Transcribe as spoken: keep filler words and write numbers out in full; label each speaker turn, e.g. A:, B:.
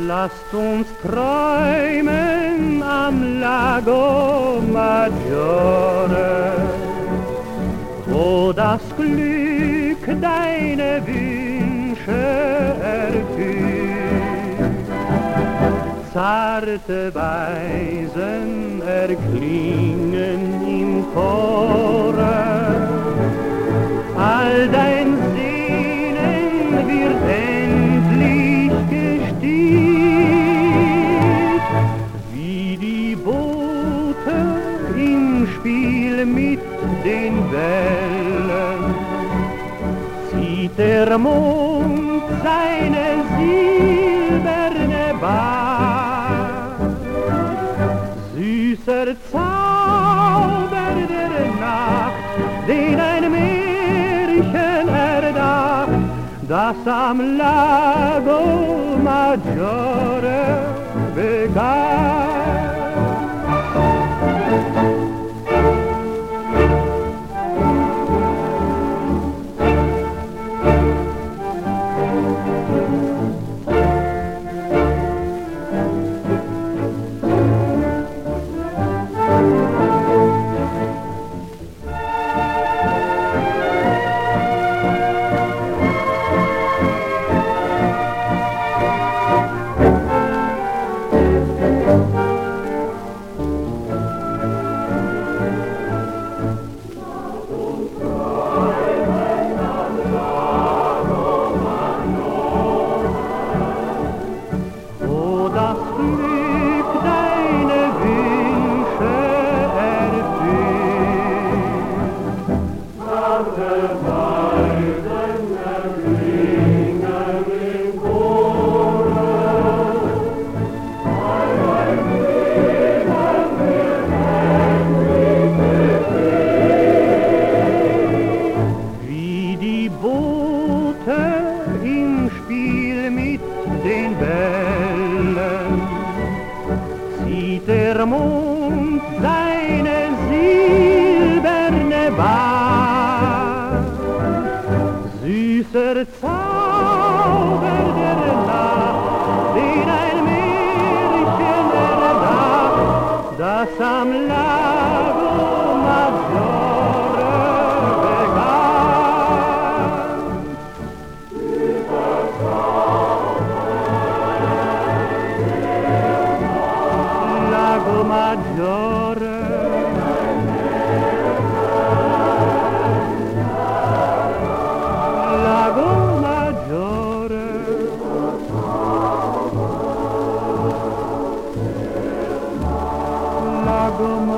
A: Lasst uns träumen am Lago Maggiore, wo das Glück deine Wünsche erfüllt. Zarte Weisen erklingen im Chore, all dein Sehnen wird endlich gestillt, wie die Boote im Spiel mit den Wellen, zieht der Mond seine silberne Bahn. Süßer Zauber der Nacht, den ein Märchen erdacht, das am Lago Maggiore begann. Das Glück deine Wünsche erfüllt. Zarte Weisen erklingen im Chore, all dein Leben wird endlich gefüllt. Wie die Boote im Spiel mit den Wellen, zieht der Mond seine silberne Bahn. Süßer Zauber der Nacht, den ein Märchen erdacht, das am Lago Maggiore begann. Süßer Lago Maggiore, Lago Maggiore, Lago Maggiore.